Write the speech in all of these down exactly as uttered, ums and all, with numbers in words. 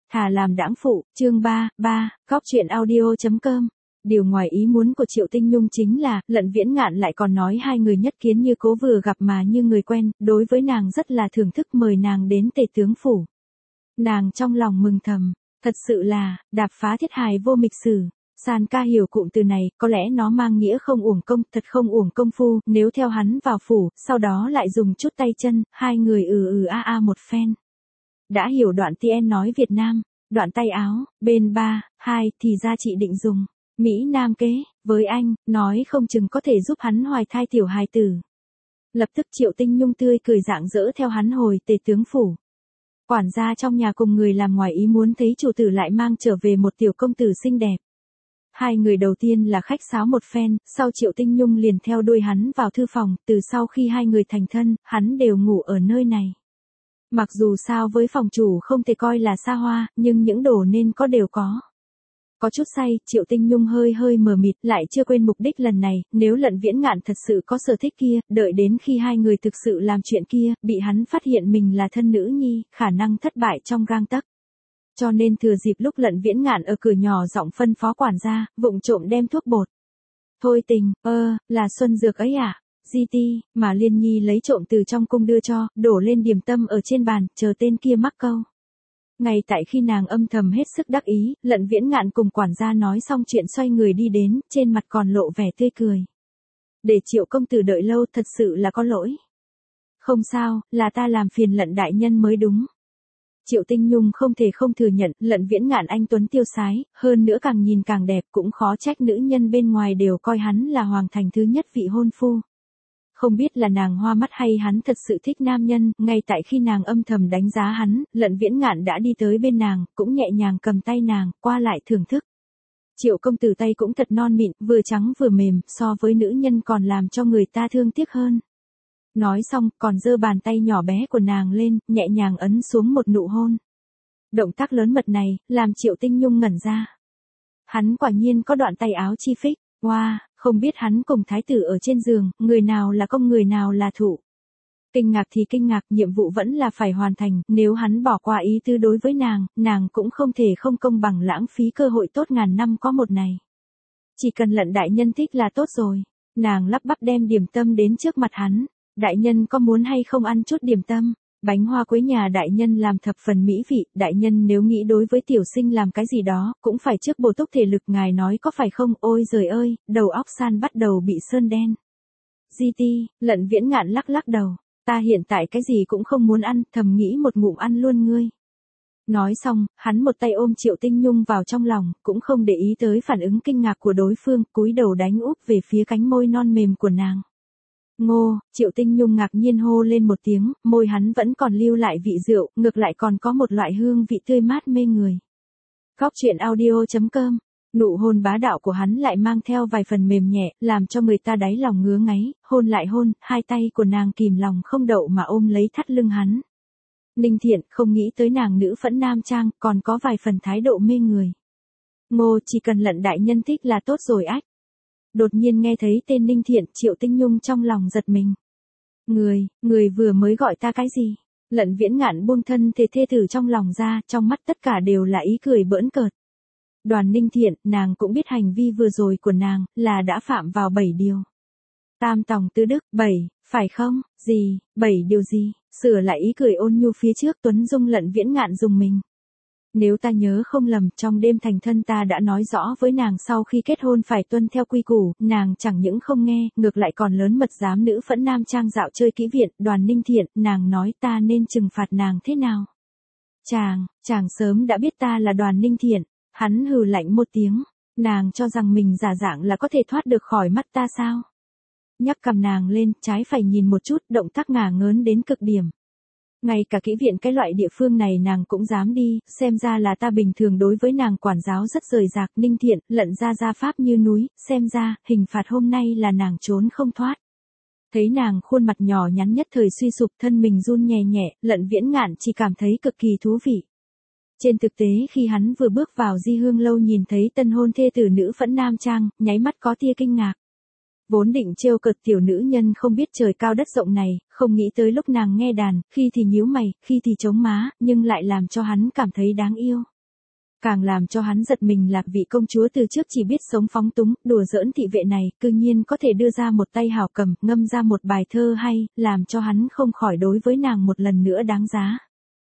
Thà làm đãng phụ, chương ba, ba, góc truyện audio chấm com. Điều ngoài ý muốn của Triệu Tinh Nhung chính là, Lận Viễn Ngạn lại còn nói hai người nhất kiến như cố vừa gặp mà như người quen, đối với nàng rất là thưởng thức mời nàng đến Tề tướng phủ. Nàng trong lòng mừng thầm, thật sự là, đạp phá thiết hài vô mịch sử. San ca hiểu cụm từ này, có lẽ nó mang nghĩa không uổng công, thật không uổng công phu, nếu theo hắn vào phủ, sau đó lại dùng chút tay chân, hai người ừ ừ a a một phen. Đã hiểu đoạn tien nói Việt Nam, đoạn tay áo, bên ba, hai, thì ra chị định dùng, Mỹ Nam kế, với anh, nói không chừng có thể giúp hắn hoài thai tiểu hài tử. Lập tức Triệu Tinh Nhung tươi cười rạng rỡ theo hắn hồi Tề tướng phủ. Quản gia trong nhà cùng người làm ngoài ý muốn thấy chủ tử lại mang trở về một tiểu công tử xinh đẹp. Hai người đầu tiên là khách sáo một phen, sau Triệu Tinh Nhung liền theo đuôi hắn vào thư phòng, từ sau khi hai người thành thân, hắn đều ngủ ở nơi này. Mặc dù sao với phòng chủ không thể coi là xa hoa, nhưng những đồ nên có đều có. Có chút say, Triệu Tinh Nhung hơi hơi mờ mịt, lại chưa quên mục đích lần này, nếu Lận Viễn Ngạn thật sự có sở thích kia, đợi đến khi hai người thực sự làm chuyện kia, bị hắn phát hiện mình là thân nữ nhi, khả năng thất bại trong gang tấc. Cho nên thừa dịp lúc Lận Viễn Ngạn ở cửa nhỏ giọng phân phó quản gia, vụng trộm đem thuốc bột. Thôi tình, ơ, là xuân dược ấy à? giê tê, mà Liên Nhi lấy trộm từ trong cung đưa cho, đổ lên điểm tâm ở trên bàn, chờ tên kia mắc câu. Ngay tại khi nàng âm thầm hết sức đắc ý, Lận Viễn Ngạn cùng quản gia nói xong chuyện xoay người đi đến, trên mặt còn lộ vẻ tươi cười. Để Triệu công tử đợi lâu thật sự là có lỗi. Không sao, là ta làm phiền Lận đại nhân mới đúng. Triệu Tinh Nhung không thể không thừa nhận, Lận Viễn Ngạn anh tuấn tiêu sái, hơn nữa càng nhìn càng đẹp, cũng khó trách nữ nhân bên ngoài đều coi hắn là hoàng thành thứ nhất vị hôn phu. Không biết là nàng hoa mắt hay hắn thật sự thích nam nhân, ngay tại khi nàng âm thầm đánh giá hắn, Lận Viễn Ngạn đã đi tới bên nàng, cũng nhẹ nhàng cầm tay nàng, qua lại thưởng thức. Triệu công tử tay cũng thật non mịn, vừa trắng vừa mềm, so với nữ nhân còn làm cho người ta thương tiếc hơn. Nói xong, còn giơ bàn tay nhỏ bé của nàng lên, nhẹ nhàng ấn xuống một nụ hôn. Động tác lớn mật này, làm Triệu Tinh Nhung ngẩn ra. Hắn quả nhiên có đoạn tay áo chi phích, wow, không biết hắn cùng thái tử ở trên giường, người nào là công người nào là thụ. Kinh ngạc thì kinh ngạc, nhiệm vụ vẫn là phải hoàn thành, nếu hắn bỏ qua ý tư đối với nàng, nàng cũng không thể không công bằng lãng phí cơ hội tốt ngàn năm có một này. Chỉ cần Lận đại nhân thích là tốt rồi. Nàng lắp bắp đem điểm tâm đến trước mặt hắn. Đại nhân có muốn hay không ăn chút điểm tâm? Bánh hoa quế nhà đại nhân làm thập phần mỹ vị, đại nhân nếu nghĩ đối với tiểu sinh làm cái gì đó, cũng phải trước bổ túc thể lực, ngài nói có phải không? Ôi giời ơi, đầu óc San bắt đầu bị sơn đen. giê tê, Lận Viễn Ngạn lắc lắc đầu, ta hiện tại cái gì cũng không muốn ăn, thầm nghĩ một ngụm ăn luôn ngươi. Nói xong, hắn một tay ôm Triệu Tinh Nhung vào trong lòng, cũng không để ý tới phản ứng kinh ngạc của đối phương, cúi đầu đánh úp về phía cánh môi non mềm của nàng. Ngô, Triệu Tinh Nhung ngạc nhiên hô lên một tiếng, môi hắn vẫn còn lưu lại vị rượu, ngược lại còn có một loại hương vị tươi mát mê người. Góc truyện audio chấm com, nụ hôn bá đạo của hắn lại mang theo vài phần mềm nhẹ, làm cho người ta đáy lòng ngứa ngáy, hôn lại hôn, hai tay của nàng kìm lòng không đậu mà ôm lấy thắt lưng hắn. Ninh Thiện không nghĩ tới nàng nữ phẫn nam trang, còn có vài phần thái độ mê người. Ngô, chỉ cần Lận đại nhân thích là tốt rồi ách. Đột nhiên nghe thấy tên Ninh Thiện, Triệu Tinh Nhung trong lòng giật mình. Người, người vừa mới gọi ta cái gì? Lận Viễn Ngạn buông thân thề thê tử trong lòng ra, trong mắt tất cả đều là ý cười bỡn cợt. Đoàn Ninh Thiện, nàng cũng biết hành vi vừa rồi của nàng, là đã phạm vào bảy điều. Tam tòng tứ đức, bảy, phải không? Gì, bảy điều gì? Sửa lại ý cười ôn nhu phía trước, Tuấn Dung Lận Viễn Ngạn dùng mình. Nếu ta nhớ không lầm, trong đêm thành thân ta đã nói rõ với nàng sau khi kết hôn phải tuân theo quy củ, nàng chẳng những không nghe, ngược lại còn lớn mật dám nữ phẫn nam trang dạo chơi kỹ viện. Đoàn Ninh Thiện, nàng nói ta nên trừng phạt nàng thế nào? Chàng, chàng sớm đã biết ta là Đoàn Ninh Thiện. Hắn hừ lạnh một tiếng, nàng cho rằng mình giả dạng là có thể thoát được khỏi mắt ta sao? Nhắc cầm nàng lên, trái phải nhìn một chút, động tác ngả ngớn đến cực điểm. Ngay cả kỹ viện cái loại địa phương này nàng cũng dám đi, xem ra là ta bình thường đối với nàng quản giáo rất rời rạc. Ninh Thiện, Lận ra gia pháp như núi, xem ra, hình phạt hôm nay là nàng trốn không thoát. Thấy nàng khuôn mặt nhỏ nhắn nhất thời suy sụp, thân mình run nhẹ nhẹ, Lận Viễn Ngạn chỉ cảm thấy cực kỳ thú vị. Trên thực tế khi hắn vừa bước vào Di Hương lâu nhìn thấy tân hôn thê tử nữ phẫn nam trang, nháy mắt có tia kinh ngạc. Vốn định trêu cợt tiểu nữ nhân không biết trời cao đất rộng này, không nghĩ tới lúc nàng nghe đàn, khi thì nhíu mày, khi thì chống má, nhưng lại làm cho hắn cảm thấy đáng yêu. Càng làm cho hắn giật mình là vị công chúa từ trước chỉ biết sống phóng túng, đùa giỡn thị vệ này, cư nhiên có thể đưa ra một tay hảo cầm, ngâm ra một bài thơ hay, làm cho hắn không khỏi đối với nàng một lần nữa đáng giá.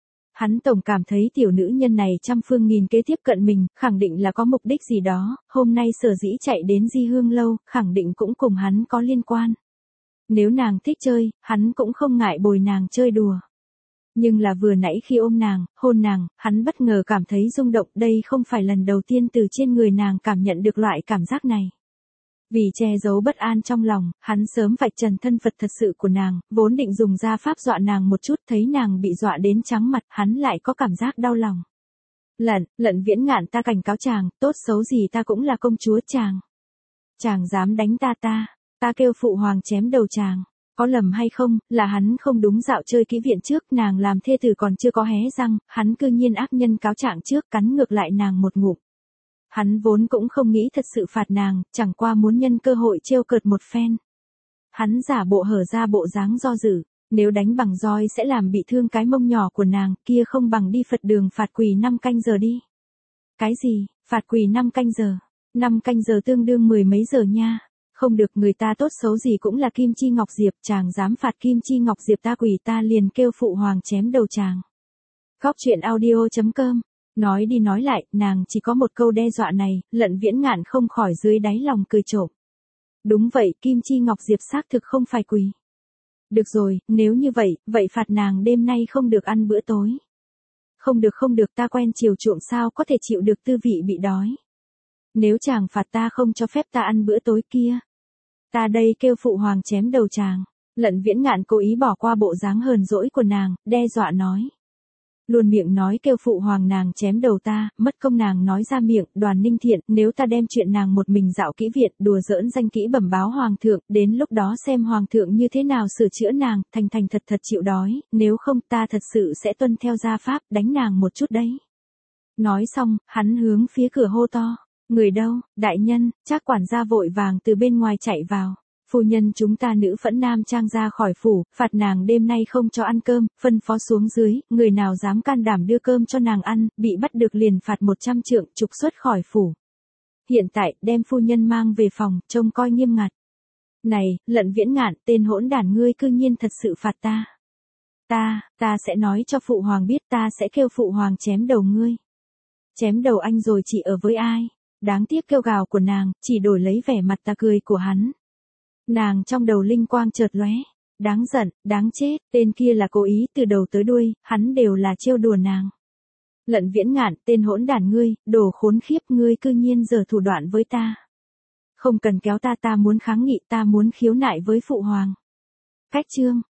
Hắn tổng cảm thấy tiểu nữ nhân này trăm phương nghìn kế tiếp cận mình, khẳng định là có mục đích gì đó, hôm nay sở dĩ chạy đến Di Hương Lâu, khẳng định cũng cùng hắn có liên quan. Nếu nàng thích chơi, hắn cũng không ngại bồi nàng chơi đùa. Nhưng là vừa nãy khi ôm nàng, hôn nàng, hắn bất ngờ cảm thấy rung động, đây không phải lần đầu tiên từ trên người nàng cảm nhận được loại cảm giác này. Vì che giấu bất an trong lòng, hắn sớm vạch trần thân phận thật sự của nàng, vốn định dùng ra pháp dọa nàng một chút, thấy nàng bị dọa đến trắng mặt, hắn lại có cảm giác đau lòng. Lận, Lận Viễn Ngạn, ta cảnh cáo chàng, tốt xấu gì ta cũng là công chúa chàng. Chàng dám đánh ta ta, ta kêu phụ hoàng chém đầu chàng. Có lầm hay không, là hắn không đúng, dạo chơi kỹ viện trước, nàng làm thê tử còn chưa có hé răng, hắn cư nhiên ác nhân cáo trạng trước, cắn ngược lại nàng một ngụm. Hắn vốn cũng không nghĩ thật sự phạt nàng, chẳng qua muốn nhân cơ hội trêu cợt một phen. Hắn giả bộ hở ra bộ dáng do dự, nếu đánh bằng roi sẽ làm bị thương cái mông nhỏ của nàng, kia không bằng đi Phật đường phạt quỳ năm canh giờ đi. Cái gì, phạt quỳ năm canh giờ? năm canh giờ tương đương mười mấy giờ nha. Không được, người ta tốt xấu gì cũng là Kim Chi Ngọc Diệp, chàng dám phạt Kim Chi Ngọc Diệp ta quỳ ta liền kêu phụ hoàng chém đầu chàng. Góc truyện audio chấm com. Nói đi nói lại, nàng chỉ có một câu đe dọa này, Lận Viễn Ngạn không khỏi dưới đáy lòng cười trộm. Đúng vậy, Kim Chi Ngọc Diệp xác thực không phải quỳ. Được rồi, nếu như vậy, vậy phạt nàng đêm nay không được ăn bữa tối. Không được không được, ta quen chiều chuộng sao có thể chịu được tư vị bị đói. Nếu chàng phạt ta không cho phép ta ăn bữa tối kia. Ta đây kêu phụ hoàng chém đầu chàng. Lận Viễn Ngạn cố ý bỏ qua bộ dáng hờn dỗi của nàng, đe dọa nói. Luôn miệng nói kêu phụ hoàng nàng chém đầu ta, mất công nàng nói ra miệng, Đoàn Ninh Thiện, nếu ta đem chuyện nàng một mình dạo kỹ viện, đùa giỡn danh kỹ bẩm báo hoàng thượng, đến lúc đó xem hoàng thượng như thế nào sửa chữa nàng, thành thành thật thật chịu đói, nếu không ta thật sự sẽ tuân theo gia pháp, đánh nàng một chút đấy. Nói xong, hắn hướng phía cửa hô to. Người đâu, đại nhân, Trác quản gia vội vàng từ bên ngoài chạy vào. Phu nhân chúng ta nữ phẫn nam trang ra khỏi phủ, phạt nàng đêm nay không cho ăn cơm, phân phó xuống dưới, người nào dám can đảm đưa cơm cho nàng ăn, bị bắt được liền phạt một trăm trượng, trục xuất khỏi phủ. Hiện tại, đem phu nhân mang về phòng, trông coi nghiêm ngặt. Này, Lận Viễn Ngạn, tên hỗn đản ngươi cư nhiên thật sự phạt ta. Ta, ta sẽ nói cho phụ hoàng biết, ta sẽ kêu phụ hoàng chém đầu ngươi. Chém đầu anh rồi chỉ ở với ai? Đáng tiếc kêu gào của nàng, chỉ đổi lấy vẻ mặt ta cười của hắn. Nàng trong đầu linh quang chợt lóe, đáng giận, đáng chết, tên kia là cố ý từ đầu tới đuôi, hắn đều là trêu đùa nàng. Lận Viễn Ngạn, tên hỗn đản ngươi, đồ khốn khiếp, ngươi cư nhiên giở thủ đoạn với ta. Không cần kéo ta, ta muốn kháng nghị, ta muốn khiếu nại với phụ hoàng. Cách chương